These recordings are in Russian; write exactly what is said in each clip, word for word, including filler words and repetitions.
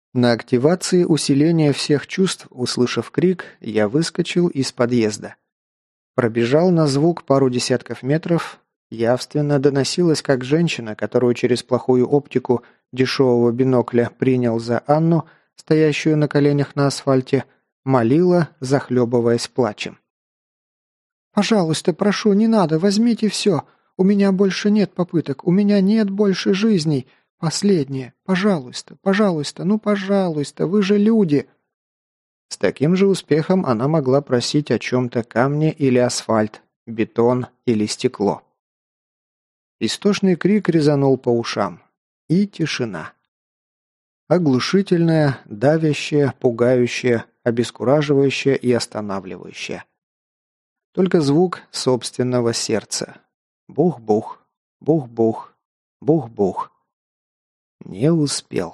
На активации усиления всех чувств, услышав крик, я выскочил из подъезда. Пробежал на звук пару десятков метров. Явственно доносилось, как женщина, которую через плохую оптику дешевого бинокля принял за Анну, стоящую на коленях на асфальте, молила, захлебываясь плачем. «Пожалуйста, прошу, не надо, возьмите все. У меня больше нет попыток, у меня нет больше жизней. Последнее. Пожалуйста, пожалуйста, ну пожалуйста, вы же люди!» С таким же успехом она могла просить о чем-то камне или асфальт, бетон или стекло. Истошный крик резанул по ушам. И тишина. Оглушительная, давящая, пугающая, обескураживающая и останавливающая. Только звук собственного сердца. Бух-бух, бух-бух, бух-бух. Не успел.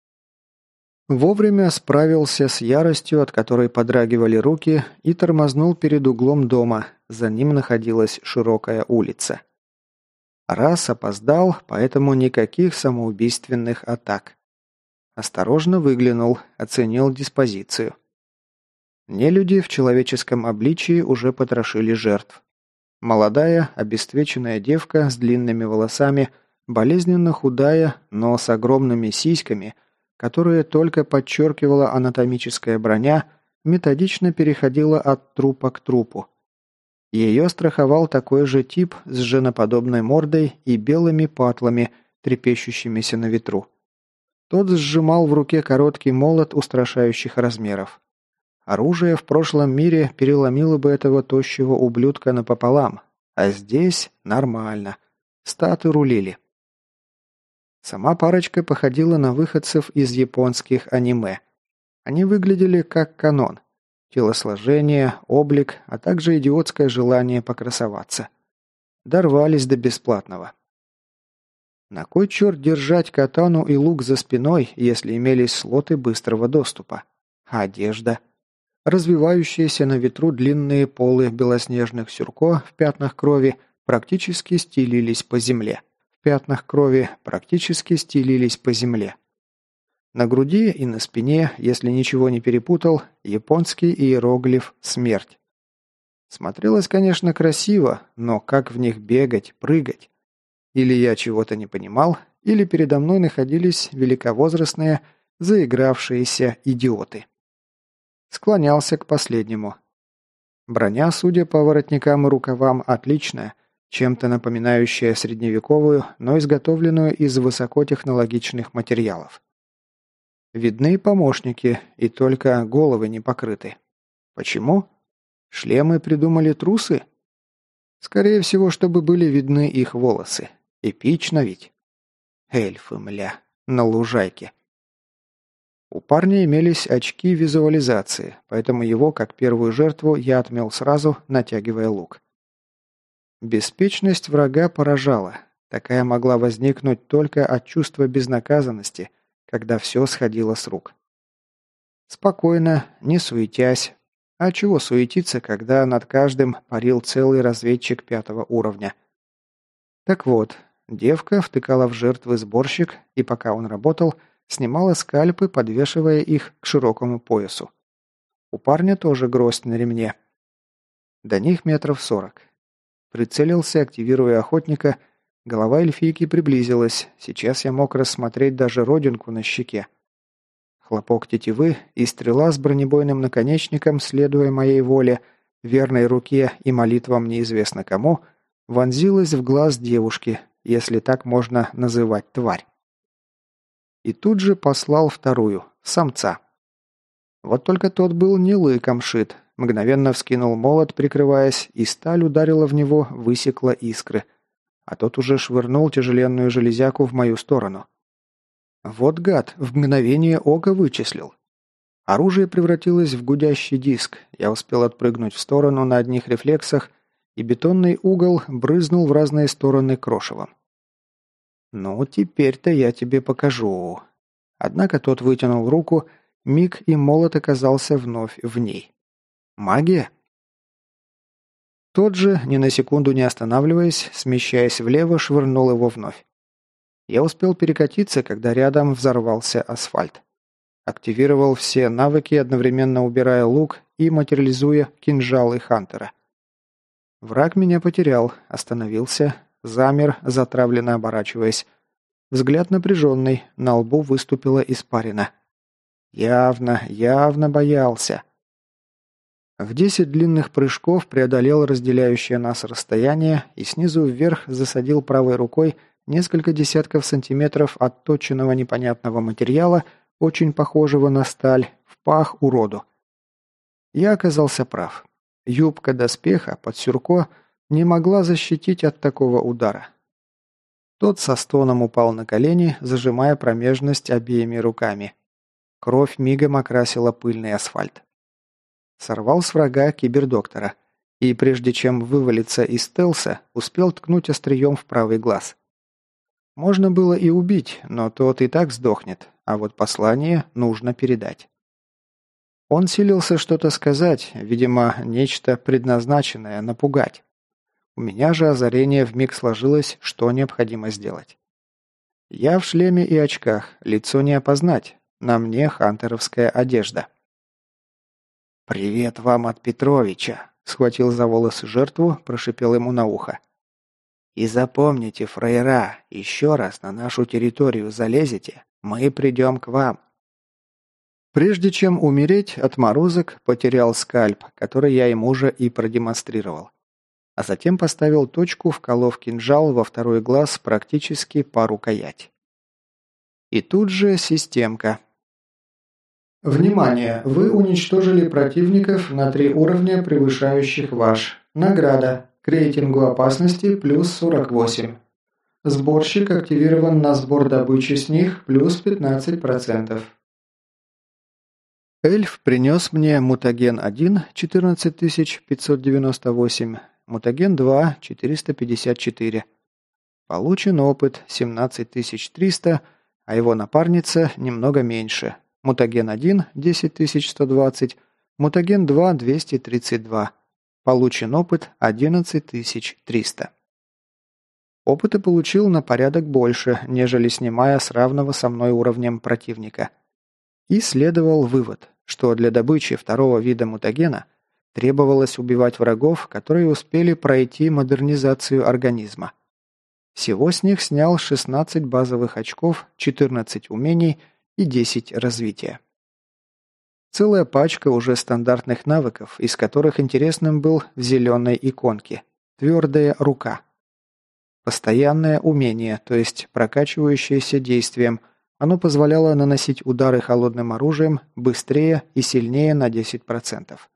Вовремя справился с яростью, от которой подрагивали руки, и тормознул перед углом дома. За ним находилась широкая улица. Раз опоздал, поэтому никаких самоубийственных атак. Осторожно выглянул, оценил диспозицию. Нелюди в человеческом обличии уже потрошили жертв. Молодая, обесцвеченная девка с длинными волосами, болезненно худая, но с огромными сиськами, которые только подчеркивала анатомическая броня, методично переходила от трупа к трупу. Ее страховал такой же тип с женоподобной мордой и белыми патлами, трепещущимися на ветру. Тот сжимал в руке короткий молот устрашающих размеров. Оружие в прошлом мире переломило бы этого тощего ублюдка напополам, а здесь нормально. Статы рулили. Сама парочка походила на выходцев из японских аниме. Они выглядели как канон. Телосложение, облик, а также идиотское желание покрасоваться. Дорвались до бесплатного. На кой черт держать катану и лук за спиной, если имелись слоты быстрого доступа? А одежда? Развивающиеся на ветру длинные полы белоснежных сюрко в пятнах крови практически стелились по земле. В пятнах крови практически стелились по земле. На груди и на спине, если ничего не перепутал, японский иероглиф «Смерть». Смотрелось, конечно, красиво, но как в них бегать, прыгать? Или я чего-то не понимал, или передо мной находились великовозрастные, заигравшиеся идиоты. Склонялся к последнему. Броня, судя по воротникам и рукавам, отличная, чем-то напоминающая средневековую, но изготовленную из высокотехнологичных материалов. Видны помощники, и только головы не покрыты. Почему? Шлемы придумали трусы? Скорее всего, чтобы были видны их волосы. Эпично ведь. Эльфы, мля, на лужайке. У парня имелись очки визуализации, поэтому его, как первую жертву, я отмел сразу, натягивая лук. Беспечность врага поражала. Такая могла возникнуть только от чувства безнаказанности, когда все сходило с рук. Спокойно, не суетясь. А чего суетиться, когда над каждым парил целый разведчик пятого уровня? Так вот, девка втыкала в жертвы сборщик, и пока он работал, снимала скальпы, подвешивая их к широкому поясу. У парня тоже гроздь на ремне. До них метров сорок. Прицелился, активируя охотника. Голова эльфийки приблизилась. Сейчас я мог рассмотреть даже родинку на щеке. Хлопок тетивы, и стрела с бронебойным наконечником, следуя моей воле, верной руке и молитвам неизвестно кому, вонзилась в глаз девушки, если так можно называть тварь. И тут же послал вторую, самца. Вот только тот был не лыком шит, мгновенно вскинул молот, прикрываясь, и сталь ударила в него, высекла искры, а тот уже швырнул тяжеленную железяку в мою сторону. Вот гад, в мгновение ока вычислил. Оружие превратилось в гудящий диск, я успел отпрыгнуть в сторону на одних рефлексах, и бетонный угол брызнул в разные стороны крошевом. «Ну, теперь-то я тебе покажу». Однако тот вытянул руку, миг, и молот оказался вновь в ней. Магия? Тот же, ни на секунду не останавливаясь, смещаясь влево, швырнул его вновь. Я успел перекатиться, когда рядом взорвался асфальт. Активировал все навыки, одновременно убирая лук и материализуя кинжалы Хантера. Враг меня потерял, остановился, замер, затравленно оборачиваясь. Взгляд напряженный, на лбу выступила испарина. Явно, явно боялся. В десять длинных прыжков преодолел разделяющее нас расстояние и снизу вверх засадил правой рукой несколько десятков сантиметров отточенного непонятного материала, очень похожего на сталь, в пах уроду. Я оказался прав. Юбка доспеха под сюрко не могла защитить от такого удара. Тот со стоном упал на колени, зажимая промежность обеими руками. Кровь мигом окрасила пыльный асфальт. Сорвал с врага кибердоктора и, прежде чем вывалиться из стелса, успел ткнуть острием в правый глаз. Можно было и убить, но тот и так сдохнет, а вот послание нужно передать. Он силился что-то сказать, видимо, нечто предназначенное напугать. У меня же озарение вмиг сложилось, что необходимо сделать. Я в шлеме и очках, лицо не опознать, на мне хантеровская одежда. «Привет вам от Петровича», — схватил за волосы жертву, прошипел ему на ухо. «И запомните, фраера, еще раз на нашу территорию залезете, мы придем к вам». Прежде чем умереть, отморозок потерял скальп, который я ему же и продемонстрировал. А затем поставил точку, вколов кинжал во второй глаз практически по рукоять. И тут же системка. Внимание! Вы уничтожили противников на три уровня, превышающих ваш. Награда. К рейтингу опасности плюс сорок восемь. Сборщик активирован на сбор добычи с них плюс пятнадцать процентов. Эльф принес мне мутаген один четырнадцать тысяч пятьсот девяносто восемь, мутаген два четыреста пятьдесят четыре. Получен опыт семнадцать тысяч триста, а его напарница немного меньше. Мутаген один десять тысяч сто двадцать, мутаген два двести тридцать два. Получен опыт одиннадцать тысяч триста. Опыта получил на порядок больше, нежели снимая с равного со мной уровнем противника. И следовал вывод, что для добычи второго вида мутагена требовалось убивать врагов, которые успели пройти модернизацию организма. Всего с них снял шестнадцать базовых очков, четырнадцать умений и десять развития. Целая пачка уже стандартных навыков, из которых интересным был в зеленой иконке – твердая рука. Постоянное умение, то есть прокачивающееся действием, оно позволяло наносить удары холодным оружием быстрее и сильнее на десять процентов.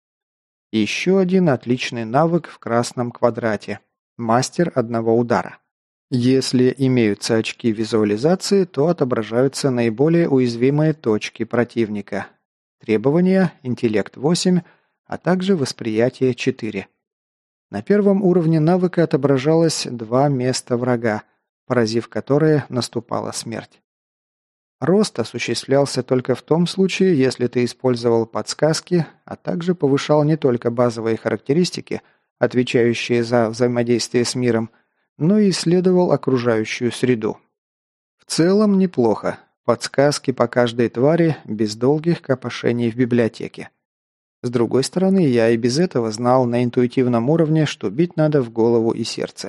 Еще один отличный навык в красном квадрате – мастер одного удара. Если имеются очки визуализации, то отображаются наиболее уязвимые точки противника. Требования – интеллект восемь, а также восприятие четыре. На первом уровне навыка отображалось два места врага, поразив которые наступала смерть. Рост осуществлялся только в том случае, если ты использовал подсказки, а также повышал не только базовые характеристики, отвечающие за взаимодействие с миром, но и исследовал окружающую среду. В целом неплохо. Подсказки по каждой твари без долгих копошений в библиотеке. С другой стороны, я и без этого знал на интуитивном уровне, что бить надо в голову и сердце.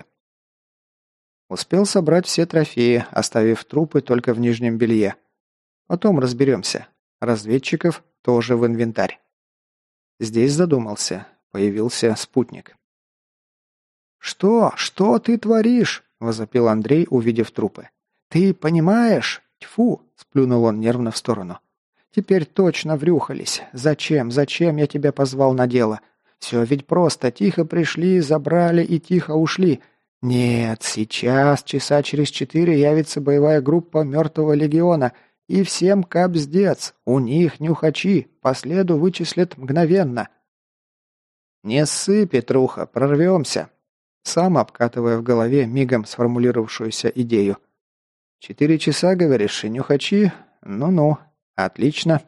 Успел собрать все трофеи, оставив трупы только в нижнем белье. Потом разберемся. Разведчиков тоже в инвентарь. Здесь задумался. Появился спутник. «Что? Что ты творишь?» – возопил Андрей, увидев трупы. «Ты понимаешь? Тьфу!» – сплюнул он нервно в сторону. «Теперь точно врюхались. Зачем, зачем я тебя позвал на дело? Все ведь просто. Тихо пришли, забрали и тихо ушли. Нет, сейчас, часа через четыре, явится боевая группа мертвого легиона, и всем капздец. У них нюхачи, по следу вычислят мгновенно». «Не ссы, Петруха, прорвемся», сам обкатывая в голове мигом сформулировавшуюся идею. «Четыре часа, говоришь, и нюхачи? Ну-ну, отлично».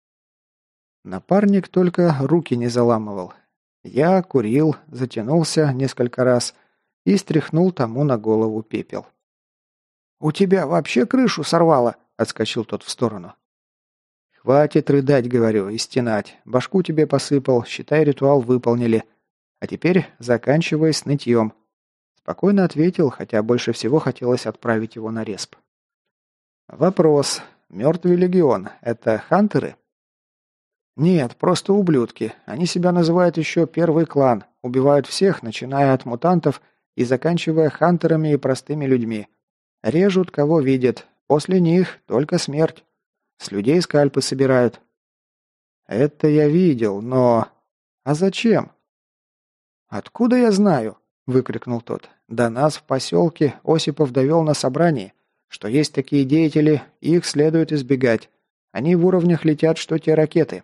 Напарник только руки не заламывал. Я курил, затянулся несколько раз и стряхнул тому на голову пепел. «У тебя вообще крышу сорвало?» – отскочил тот в сторону. Хватит рыдать, говорю, и стенать. Башку тебе посыпал, считай, ритуал выполнили. А теперь заканчивай с нытьем. Спокойно ответил, хотя больше всего хотелось отправить его на респ. Вопрос. Мертвый легион – это хантеры? Нет, просто ублюдки. Они себя называют еще первый клан. Убивают всех, начиная от мутантов и заканчивая хантерами и простыми людьми. Режут, кого видят. После них только смерть. С людей скальпы собирают. Это я видел, но... А зачем? Откуда я знаю? Выкрикнул тот. До нас в поселке Осипов довел на собрании, что есть такие деятели, и их следует избегать. Они в уровнях летят, что те ракеты.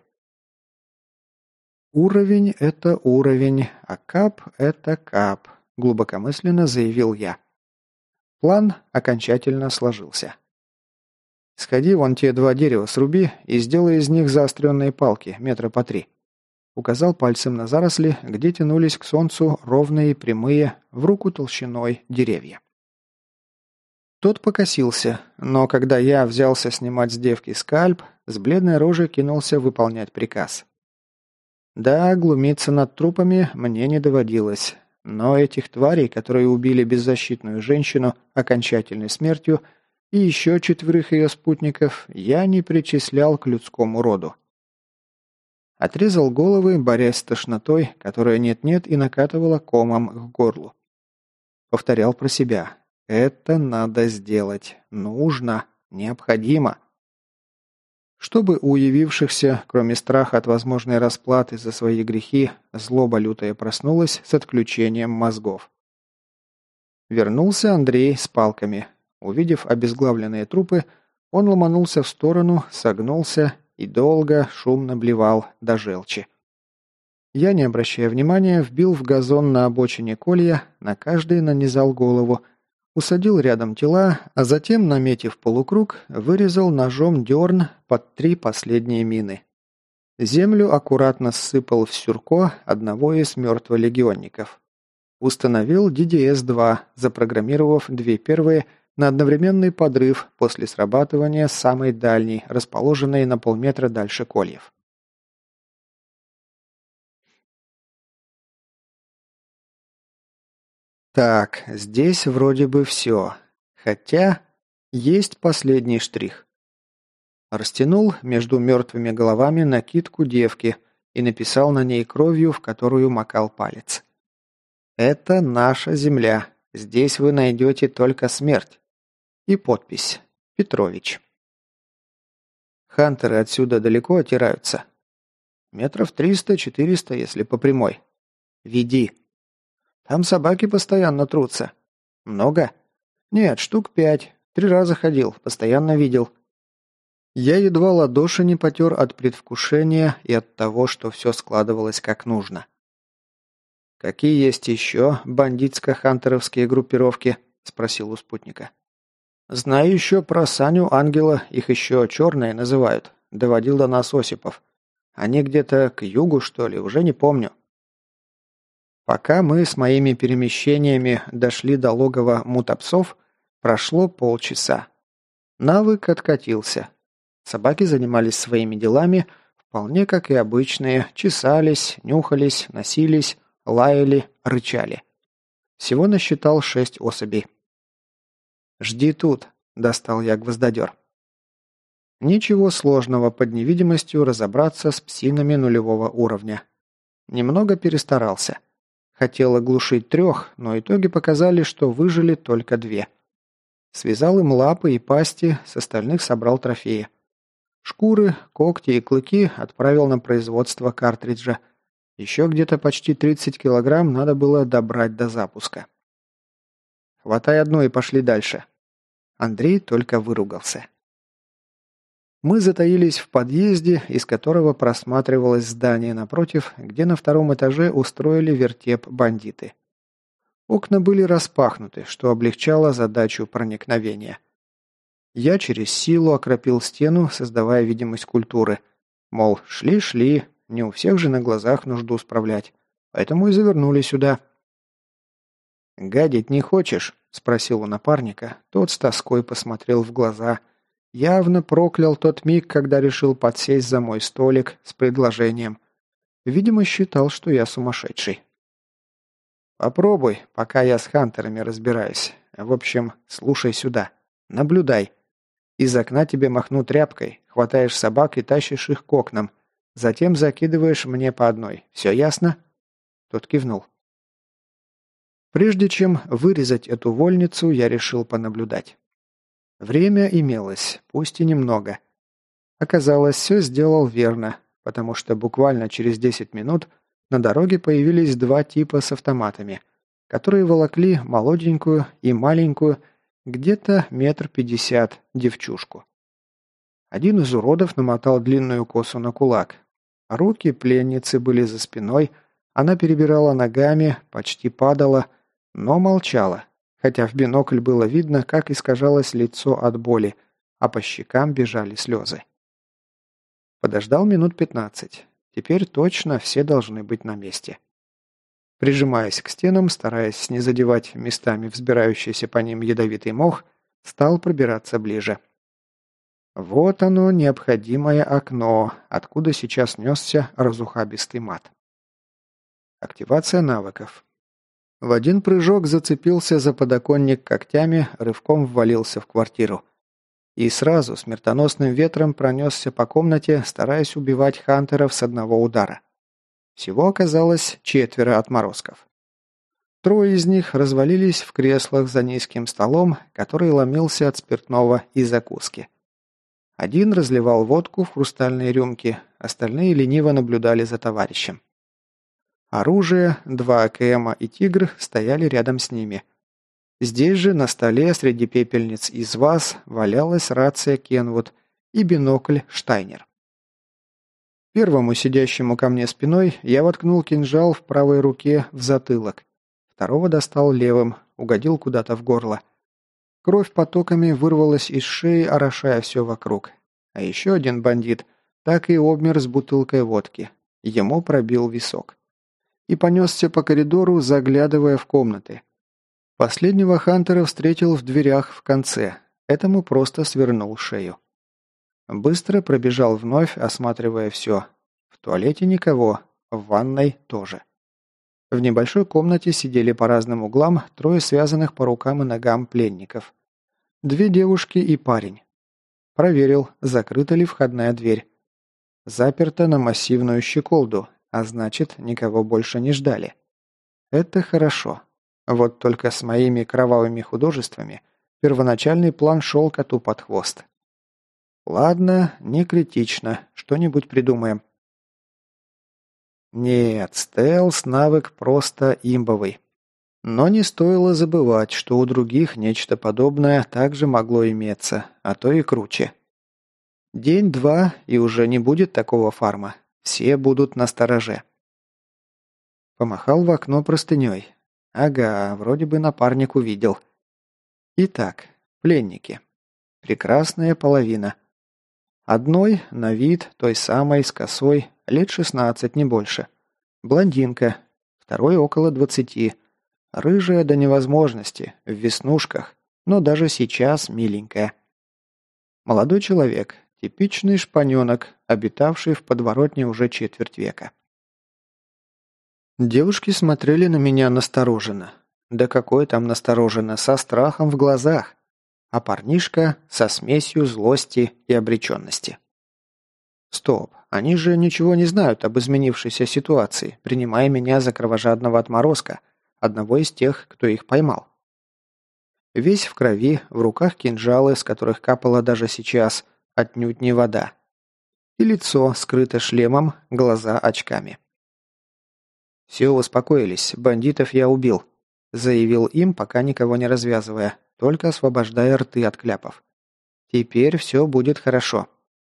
Уровень – это уровень, а кап – это кап, глубокомысленно заявил я. План окончательно сложился. «Сходи, вон те два дерева сруби и сделай из них заостренные палки, метра по три». Указал пальцем на заросли, где тянулись к солнцу ровные, прямые, в руку толщиной деревья. Тот покосился, но когда я взялся снимать с девки скальп, с бледной рожей кинулся выполнять приказ. Да, глумиться над трупами мне не доводилось, но этих тварей, которые убили беззащитную женщину окончательной смертью, и еще четверых ее спутников, я не причислял к людскому роду. Отрезал головы, борясь с тошнотой, которая нет-нет и накатывала комом к горлу. Повторял про себя. Это надо сделать. Нужно. Необходимо. Чтобы у явившихся, кроме страха от возможной расплаты за свои грехи, злоба лютая проснулась с отключением мозгов. Вернулся Андрей с палками. Увидев обезглавленные трупы, он ломанулся в сторону, согнулся и долго, шумно блевал до желчи. Я, не обращая внимания, вбил в газон на обочине колья, на каждый нанизал голову, усадил рядом тела, а затем, наметив полукруг, вырезал ножом дерн под три последние мины. Землю аккуратно ссыпал в сюрко одного из мертволегионников. Установил ди ди эс два, запрограммировав две первые на одновременный подрыв после срабатывания самой дальней, расположенной на полметра дальше кольев. Так, здесь вроде бы все. Хотя есть последний штрих. Растянул между мертвыми головами накидку девки и написал на ней кровью, в которую макал палец. «Это наша земля. Здесь вы найдете только смерть». И подпись «Петрович». Хантеры отсюда далеко отираются. Метров триста-четыреста, если по прямой. Веди. Там собаки постоянно трутся. Много? Нет, штук пять. Три раза ходил, постоянно видел. Я едва ладоши не потер от предвкушения и от того, что все складывалось как нужно. «Какие есть еще бандитско-хантеровские группировки?» – спросил у спутника. «Знаю еще про Саню Ангела, их еще черные называют. Доводил до нас Осипов. Они где-то к югу, что ли, уже не помню». Пока мы с моими перемещениями дошли до логова мутапсов, прошло полчаса. Навык откатился. Собаки занимались своими делами, вполне как и обычные, чесались, нюхались, носились, лаяли, рычали. Всего насчитал шесть особей. «Жди тут», – достал я гвоздодер. Ничего сложного под невидимостью разобраться с псинами нулевого уровня. Немного перестарался. Хотел оглушить трех, но итоги показали, что выжили только две. Связал им лапы и пасти, с остальных собрал трофеи. Шкуры, когти и клыки отправил на производство картриджа. Еще где-то почти тридцать килограмм надо было добрать до запуска. «Хватай одну и пошли дальше». Андрей только выругался. Мы затаились в подъезде, из которого просматривалось здание напротив, где на втором этаже устроили вертеп бандиты. Окна были распахнуты, что облегчало задачу проникновения. Я через силу окропил стену, создавая видимость культуры. Мол, шли-шли, не у всех же на глазах нужду справлять, поэтому и завернули сюда. «Гадить не хочешь?» – спросил у напарника. Тот с тоской посмотрел в глаза. Явно проклял тот миг, когда решил подсесть за мой столик с предложением. Видимо, считал, что я сумасшедший. «Попробуй, пока я с хантерами разбираюсь. В общем, слушай сюда. Наблюдай. Из окна тебе махну тряпкой, хватаешь собак и тащишь их к окнам. Затем закидываешь мне по одной. Все ясно?» Тот кивнул. Прежде чем вырезать эту вольницу, я решил понаблюдать. Время имелось, пусть и немного. Оказалось, все сделал верно, потому что буквально через десять минут на дороге появились два типа с автоматами, которые волокли молоденькую и маленькую, где-то метр пятьдесят, девчушку. Один из уродов намотал длинную косу на кулак. Руки пленницы были за спиной, она перебирала ногами, почти падала, но молчала, хотя в бинокль было видно, как искажалось лицо от боли, а по щекам бежали слезы. Подождал минут пятнадцать. Теперь точно все должны быть на месте. Прижимаясь к стенам, стараясь не задевать местами взбирающийся по ним ядовитый мох, стал пробираться ближе. Вот оно, необходимое окно, откуда сейчас несся разухабистый мат. Активация навыков. В один прыжок зацепился за подоконник когтями, рывком ввалился в квартиру. И сразу смертоносным ветром пронесся по комнате, стараясь убивать хантеров с одного удара. Всего оказалось четверо отморозков. Трое из них развалились в креслах за низким столом, который ломился от спиртного и закуски. Один разливал водку в хрустальные рюмки, остальные лениво наблюдали за товарищем. Оружие, два АКМа и тигр стояли рядом с ними. Здесь же на столе среди пепельниц из ваз валялась рация Кенвуд и бинокль Штайнер. Первому сидящему ко мне спиной я воткнул кинжал в правой руке в затылок. Второго достал левым, угодил куда-то в горло. Кровь потоками вырвалась из шеи, орошая все вокруг. А еще один бандит так и обмер с бутылкой водки. Ему пробил висок. И понесся по коридору, заглядывая в комнаты. Последнего хантера встретил в дверях в конце. Этому просто свернул шею. Быстро пробежал вновь, осматривая все. В туалете никого, в ванной тоже. В небольшой комнате сидели по разным углам трое связанных по рукам и ногам пленников. Две девушки и парень. Проверил, закрыта ли входная дверь. Заперта на массивную щеколду, а значит, никого больше не ждали. Это хорошо. Вот только с моими кровавыми художествами первоначальный план шел коту под хвост. Ладно, не критично, что-нибудь придумаем. Нет, стелс навык просто имбовый. Но не стоило забывать, что у других нечто подобное также могло иметься, а то и круче. День-два, и уже не будет такого фарма. Все будут настороже. Помахал в окно простыней. Ага, вроде бы напарник увидел. Итак, пленники. Прекрасная половина. Одной, на вид, той самой, с косой, лет шестнадцать, не больше. Блондинка. Второй около двадцати. Рыжая до невозможности, в веснушках, но даже сейчас миленькая. Молодой человек. Типичный шпаненок, обитавший в подворотне уже четверть века. Девушки смотрели на меня настороженно. Да какой там настороженно, со страхом в глазах. А парнишка со смесью злости и обреченности. Стоп, они же ничего не знают об изменившейся ситуации, принимая меня за кровожадного отморозка, одного из тех, кто их поймал. Весь в крови, в руках кинжалы, с которых капала даже сейчас, отнюдь не вода. И лицо скрыто шлемом, глаза очками. «Все, успокоились, бандитов я убил», — заявил им, пока никого не развязывая, только освобождая рты от кляпов. «Теперь все будет хорошо».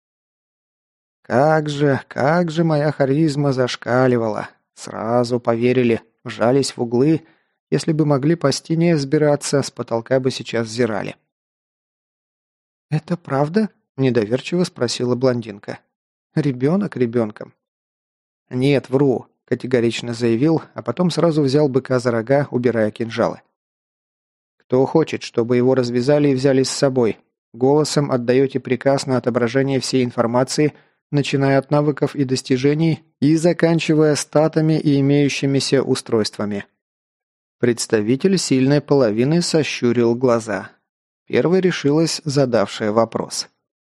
Как же, как же моя харизма зашкаливала. Сразу поверили, вжались в углы. Если бы могли по стене взбираться, с потолка бы сейчас взирали. «Это правда?» – недоверчиво спросила блондинка. «Ребенок ребенком». «Нет, вру», – категорично заявил, а потом сразу взял быка за рога, убирая кинжалы. «Кто хочет, чтобы его развязали и взяли с собой? Голосом отдаете приказ на отображение всей информации, начиная от навыков и достижений и заканчивая статами и имеющимися устройствами. Представитель сильной половины сощурил глаза. Первой решилась задавшая вопрос.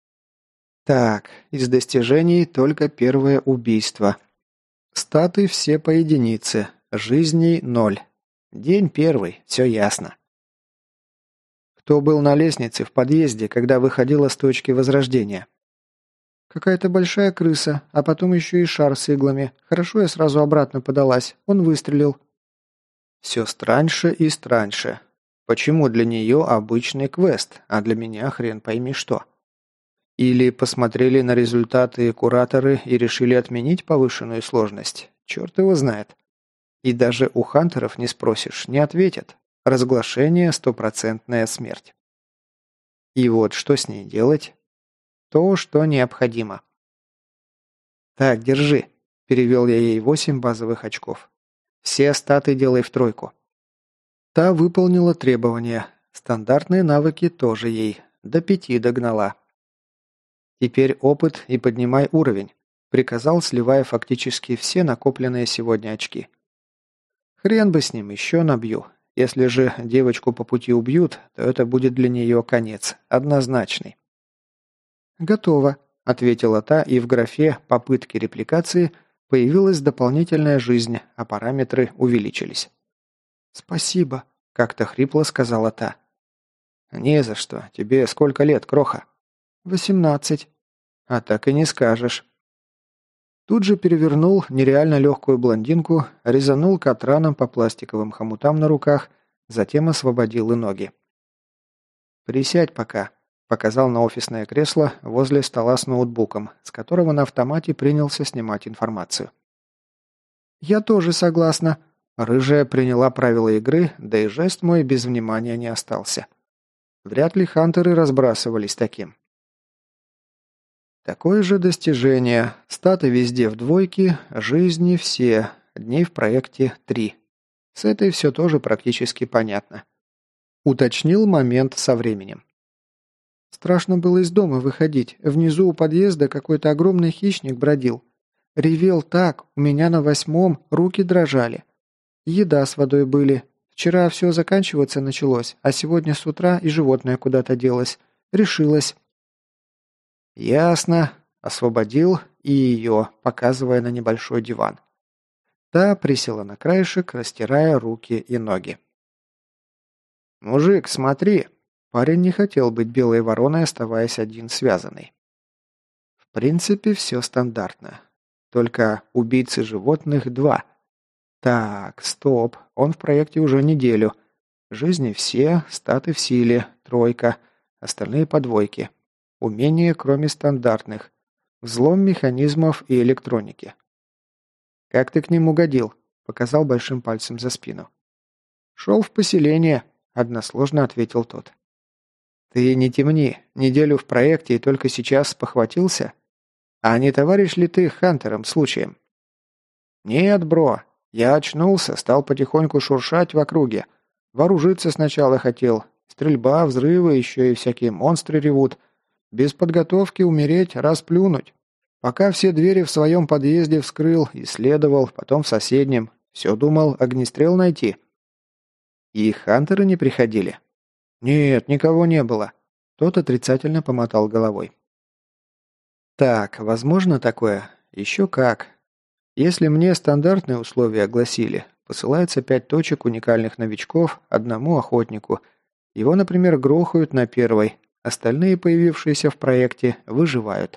Так, из достижений только первое убийство. Статы все по единице, жизней ноль. День первый, все ясно. Кто был на лестнице в подъезде, когда выходила с точки возрождения? Какая-то большая крыса, а потом еще и шар с иглами. Хорошо, я сразу обратно подалась. Он выстрелил. Все страньше и страньше. Почему для нее обычный квест, а для меня хрен пойми что? Или посмотрели на результаты кураторы и решили отменить повышенную сложность? Черт его знает. И даже у хантеров не спросишь, не ответят. Разглашение – стопроцентная смерть. И вот что с ней делать? То, что необходимо. «Так, держи», – перевел я ей восемь базовых очков. «Все статы делай в тройку». Та выполнила требования. Стандартные навыки тоже ей. До пяти догнала. «Теперь опыт и поднимай уровень», – приказал, сливая фактически все накопленные сегодня очки. Хрен бы с ним, еще набью. Если же девочку по пути убьют, то это будет для нее конец, однозначный. «Готово», – ответила та, и в графе «Попытки репликации» появилась дополнительная жизнь, а параметры увеличились. «Спасибо», – как-то хрипло сказала та. «Не за что. Тебе сколько лет, кроха?» «Восемнадцать». «А так и не скажешь». Тут же перевернул нереально легкую блондинку, резанул катраном по пластиковым хомутам на руках, затем освободил и ноги. «Присядь пока», – показал на офисное кресло возле стола с ноутбуком, с которого на автомате принялся снимать информацию. «Я тоже согласна». Рыжая приняла правила игры, да и жест мой без внимания не остался. Вряд ли хантеры разбрасывались таким. Такое же достижение. Статы везде в двойке, жизни все, дней в проекте три. С этой все тоже практически понятно. Уточнил момент со временем. Страшно было из дома выходить. Внизу у подъезда какой-то огромный хищник бродил. Ревел так, у меня на восьмом руки дрожали. Еда с водой были. Вчера все заканчиваться началось, а сегодня с утра и животное куда-то делось. Решилась. «Ясно», – освободил и ее, показывая на небольшой диван. Та присела на краешек, растирая руки и ноги. «Мужик, смотри!» Парень не хотел быть белой вороной, оставаясь один связанный. В принципе, все стандартно. Только убийцы животных два. Так, стоп, он в проекте уже неделю. Жизни все, статы в силе, тройка, остальные по двойке. Умения, кроме стандартных. Взлом механизмов и электроники. «Как ты к ним угодил?» – показал большим пальцем за спину. «Шел в поселение», – односложно ответил тот. «Ты не темни. Неделю в проекте и только сейчас спохватился? А не товарищ ли ты хантером случаем?» «Нет, бро. Я очнулся, стал потихоньку шуршать в округе. Вооружиться сначала хотел. Стрельба, взрывы, еще и всякие монстры ревут. Без подготовки умереть, расплюнуть. Пока все двери в своем подъезде вскрыл, исследовал, потом в соседнем. Все думал, огнестрел найти». «И хантеры не приходили?» «Нет, никого не было». Тот отрицательно помотал головой. «Так, возможно такое? Еще как. Если мне стандартные условия огласили, посылается пять точек уникальных новичков одному охотнику. Его, например, грохают на первой, остальные, появившиеся в проекте, выживают.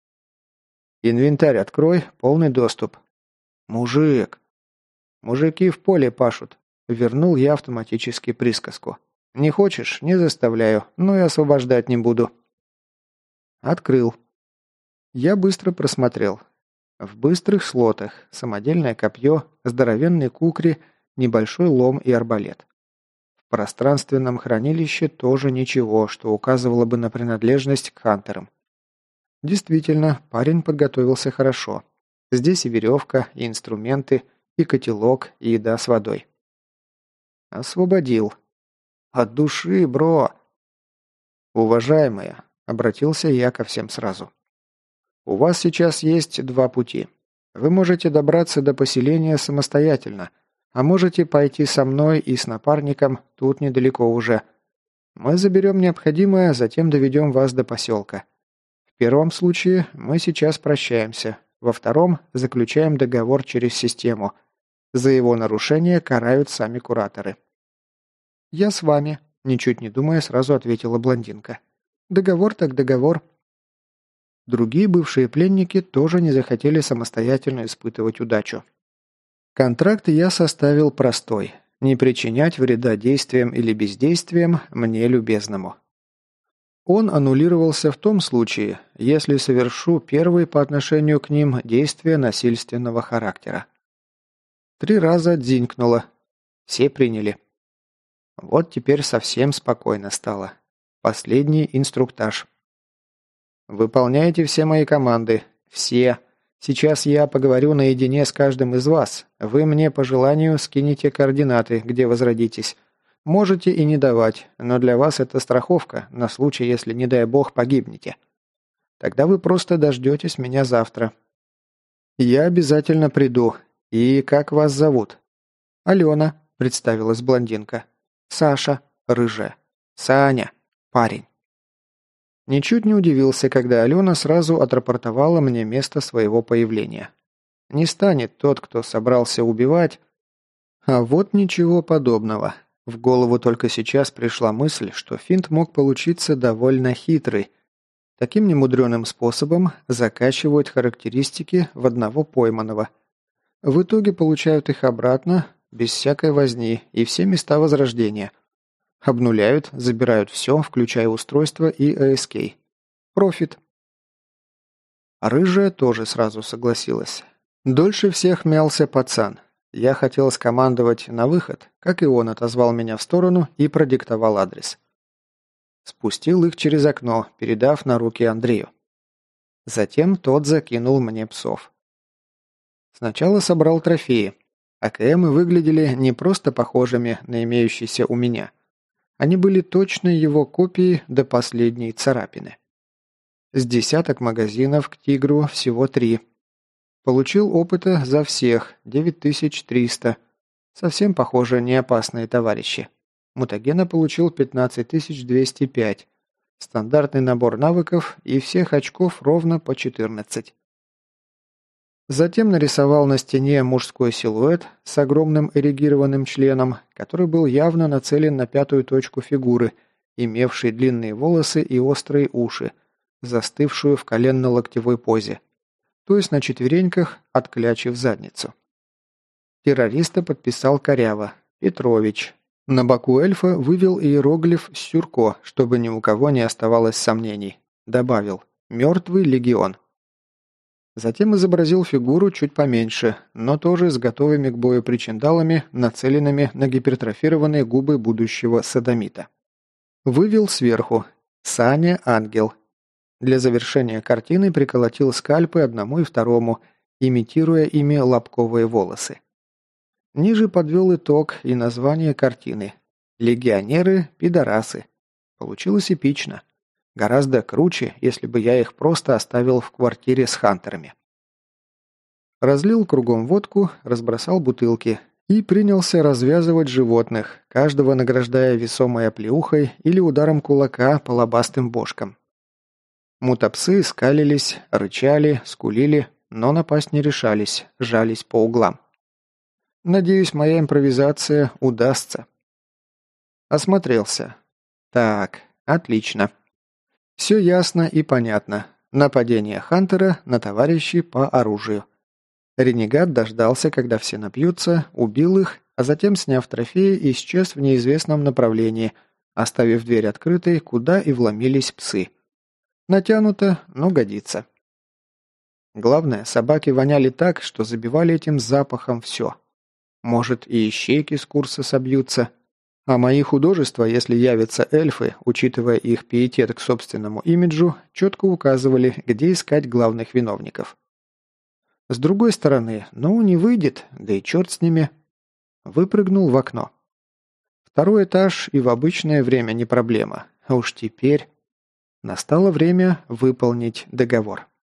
Инвентарь открой, полный доступ». «Мужик!» «Мужики в поле пашут», — вернул я автоматически присказку. «Не хочешь? Не заставляю, но и освобождать не буду». Открыл. Я быстро просмотрел. В быстрых слотах самодельное копье, здоровенный кукри, небольшой лом и арбалет. В пространственном хранилище тоже ничего, что указывало бы на принадлежность к хантерам. Действительно, парень подготовился хорошо. Здесь и веревка, и инструменты, и котелок, и еда с водой. Освободил. От души, бро. «Уважаемые», — обратился я ко всем сразу. «У вас сейчас есть два пути. Вы можете добраться до поселения самостоятельно, а можете пойти со мной и с напарником, тут недалеко уже. Мы заберем необходимое, затем доведем вас до поселка. В первом случае мы сейчас прощаемся, во втором заключаем договор через систему. За его нарушение карают сами кураторы». «Я с вами», – ничуть не думая, сразу ответила блондинка. «Договор так договор». Другие бывшие пленники тоже не захотели самостоятельно испытывать удачу. Контракт я составил простой – не причинять вреда действием или бездействием мне любезному. Он аннулировался в том случае, если совершу первый по отношению к ним действие насильственного характера. Три раза дзинькнуло. Все приняли. Вот теперь совсем спокойно стало. Последний инструктаж. Выполняйте все мои команды. Все. Сейчас я поговорю наедине с каждым из вас. Вы мне по желанию скинете координаты, где возродитесь. Можете и не давать, но для вас это страховка, на случай, если, не дай бог, погибнете. Тогда вы просто дождетесь меня завтра. Я обязательно приду. И как вас зовут? Алена, представилась блондинка. Саша, рыжая. Саня, парень. Ничуть не удивился, когда Алена сразу отрапортовала мне место своего появления. Не станет тот, кто собрался убивать. А вот ничего подобного. В голову только сейчас пришла мысль, что финт мог получиться довольно хитрый. Таким немудреным способом закачивают характеристики в одного пойманного. В итоге получают их обратно, без всякой возни, и все места возрождения. Обнуляют, забирают все, включая устройство и эй эс кей. Профит. Рыжая тоже сразу согласилась. Дольше всех мялся пацан. Я хотел скомандовать на выход, как и он отозвал меня в сторону и продиктовал адрес. Спустил их через окно, передав на руки Андрею. Затем тот закинул мне псов. Сначала собрал трофеи. а ка эмы выглядели не просто похожими на имеющиеся у меня. Они были точно его копией до последней царапины. С десяток магазинов к «Тигру» всего три. Получил опыта за всех девять тысяч триста. Совсем, похоже, не опасные товарищи. Мутагена получил пятнадцать тысяч двести пять. Стандартный набор навыков и всех очков ровно по четырнадцать. Затем нарисовал на стене мужской силуэт с огромным эрегированным членом, который был явно нацелен на пятую точку фигуры, имевший длинные волосы и острые уши, застывшую в коленно-локтевой позе, то есть на четвереньках, отклячив задницу. Террориста подписал коряво «Петрович». На боку эльфа вывел иероглиф «Сюрко», чтобы ни у кого не оставалось сомнений. Добавил «Мертвый легион». Затем изобразил фигуру чуть поменьше, но тоже с готовыми к бою причиндалами, нацеленными на гипертрофированные губы будущего содомита. Вывел сверху «Саня, ангел». Для завершения картины приколотил скальпы одному и второму, имитируя ими лобковые волосы. Ниже подвел итог и название картины «Легионеры, пидорасы». Получилось эпично. Гораздо круче, если бы я их просто оставил в квартире с хантерами. Разлил кругом водку, разбросал бутылки и принялся развязывать животных, каждого награждая весомой оплеухой или ударом кулака по лобастым бошкам. Мутапсы скалились, рычали, скулили, но напасть не решались, жались по углам. Надеюсь, моя импровизация удастся. Осмотрелся. Так, отлично. Все ясно и понятно. Нападение Хантера на товарищей по оружию. Ренегат дождался, когда все напьются, убил их, а затем, сняв трофеи, исчез в неизвестном направлении, оставив дверь открытой, куда и вломились псы. Натянуто, но годится. Главное, собаки воняли так, что забивали этим запахом все. Может, и ищейки с курса собьются. А мои художества, если явятся эльфы, учитывая их пиетет к собственному имиджу, четко указывали, где искать главных виновников. С другой стороны, ну, не выйдет, да и черт с ними. Выпрыгнул в окно. Второй этаж и в обычное время не проблема. А уж теперь... Настало время выполнить договор.